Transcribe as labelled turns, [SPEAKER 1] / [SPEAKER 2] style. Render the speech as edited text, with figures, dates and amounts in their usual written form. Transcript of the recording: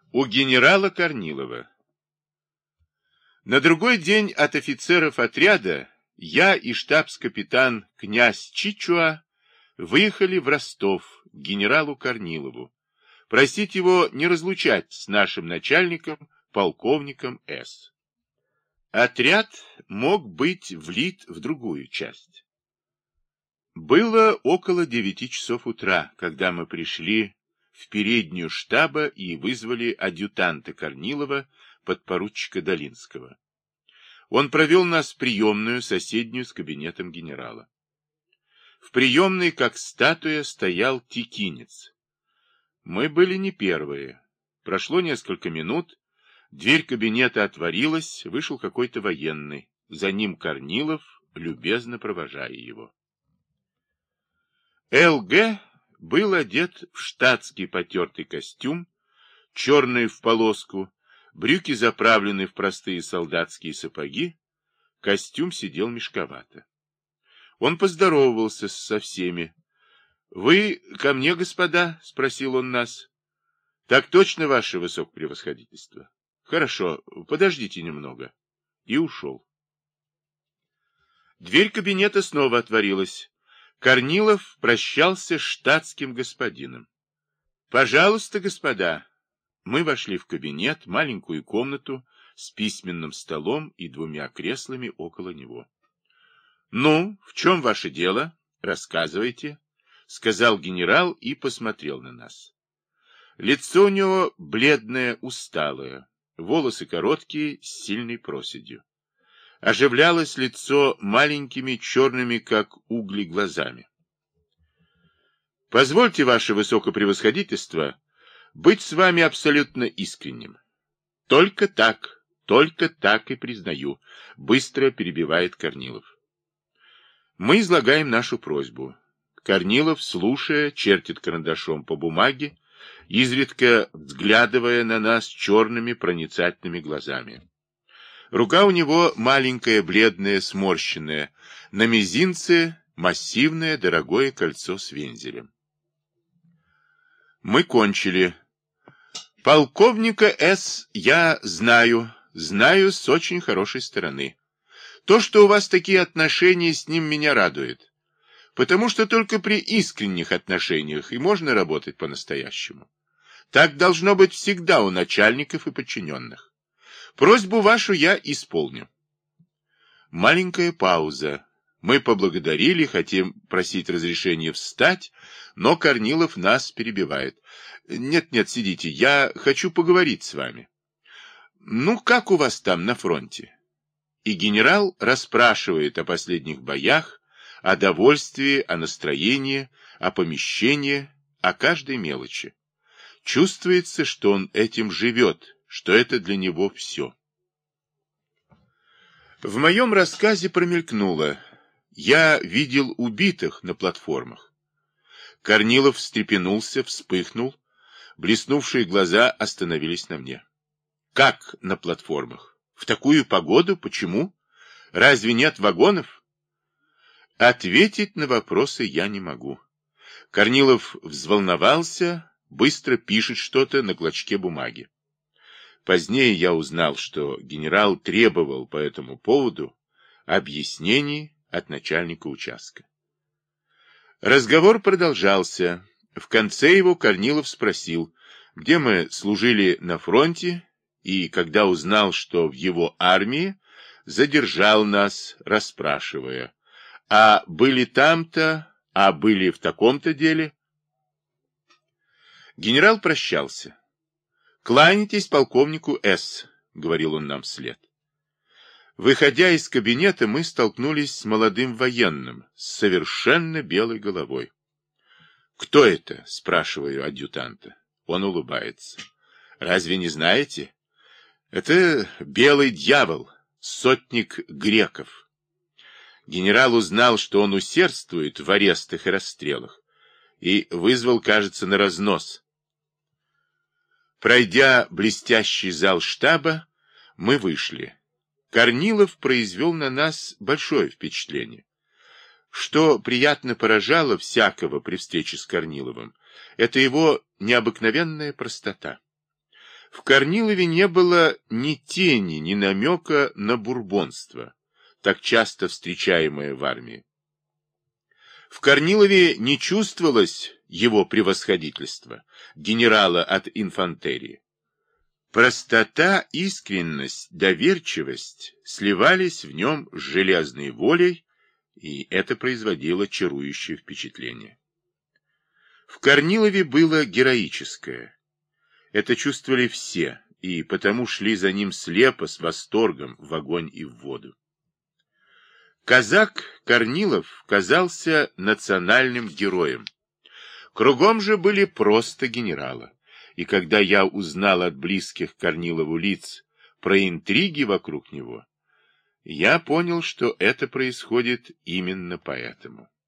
[SPEAKER 1] У генерала Корнилова. На другой день от офицеров отряда я и штабс-капитан князь Чичуа выехали в Ростов к генералу Корнилову, просить его не разлучать с нашим начальником, полковником С. Отряд мог быть влит в другую часть. Было около 9 часов утра, когда мы пришли в переднюю штаба и вызвали адъютанта Корнилова, подпоручика Долинского. Он провел нас в приемную, соседнюю с кабинетом генерала. В приемной, как статуя, стоял текинец. Мы были не первые. Прошло несколько минут, дверь кабинета отворилась, вышел какой-то военный. За ним Корнилов, любезно провожая его. Л.Г. был одет в штатский потертый костюм, черный в полоску, брюки заправлены в простые солдатские сапоги, костюм сидел мешковато. Он поздоровался со всеми. — Вы ко мне, господа? — спросил он нас. — Так точно, ваше высокопревосходительство. — Хорошо, подождите немного. И ушел. Дверь кабинета снова отворилась. Корнилов прощался с штатским господином. — Пожалуйста, господа. Мы вошли в кабинет, маленькую комнату с письменным столом и 2 креслами около него. — Ну, в чем ваше дело? Рассказывайте, — сказал генерал и посмотрел на нас. Лицо у него бледное, усталое, волосы короткие, с сильной проседью. Оживлялось лицо маленькими черными, как угли, глазами. Позвольте, ваше высокопревосходительство, быть с вами абсолютно искренним. Только так и признаю, быстро перебивает Корнилов. Мы излагаем нашу просьбу. Корнилов, слушая, чертит карандашом по бумаге, изредка взглядывая на нас черными проницательными глазами. Рука у него маленькая, бледная, сморщенная, на мизинце массивное, дорогое кольцо с вензелем. Мы кончили. Полковника С. я знаю с очень хорошей стороны. То, что у вас такие отношения с ним, меня радует. Потому что только при искренних отношениях и можно работать по-настоящему. Так должно быть всегда у начальников и подчиненных. Просьбу вашу я исполню. Маленькая пауза. Мы поблагодарили, хотим просить разрешения встать, но Корнилов нас перебивает. Нет, сидите, я хочу поговорить с вами. Ну, как у вас там на фронте? И генерал расспрашивает о последних боях, о довольствии, о настроении, о помещении, о каждой мелочи. Чувствуется, что он этим живет, что это для него все. В моем рассказе промелькнуло. Я видел убитых на платформах. Корнилов встрепенулся, вспыхнул. Блеснувшие глаза остановились на мне. Как на платформах? В такую погоду? Почему? Разве нет вагонов? Ответить на вопросы я не могу. Корнилов взволновался, быстро пишет что-то на клочке бумаги. Позднее я узнал, что генерал требовал по этому поводу объяснений от начальника участка. Разговор продолжался. В конце его Корнилов спросил, где мы служили на фронте, и, когда узнал, что в его армии, задержал нас, расспрашивая, а были там-то, а были в таком-то деле. Генерал прощался. «Кланяйтесь полковнику С», — говорил он нам вслед. Выходя из кабинета, мы столкнулись с молодым военным, с совершенно белой головой. «Кто это?» — спрашиваю адъютанта. Он улыбается. «Разве не знаете? Это белый дьявол, сотник Греков». Генерал узнал, что он усердствует в арестах и расстрелах, и вызвал, кажется, на разнос. Пройдя блестящий зал штаба, мы вышли. Корнилов произвел на нас большое впечатление. Что приятно поражало всякого при встрече с Корниловым, это его необыкновенная простота. В Корнилове не было ни тени, ни намека на бурбонство, так часто встречаемое в армии. В Корнилове не чувствовалось его превосходительства, генерала от инфантерии. Простота, искренность, доверчивость сливались в нем с железной волей, и это производило чарующее впечатление. В Корнилове было героическое. Это чувствовали все, и потому шли за ним слепо, с восторгом, в огонь и в воду. Казак Корнилов казался национальным героем. Кругом же были просто генералы. И когда я узнал от близких Корнилову лиц про интриги вокруг него, я понял, что это происходит именно поэтому.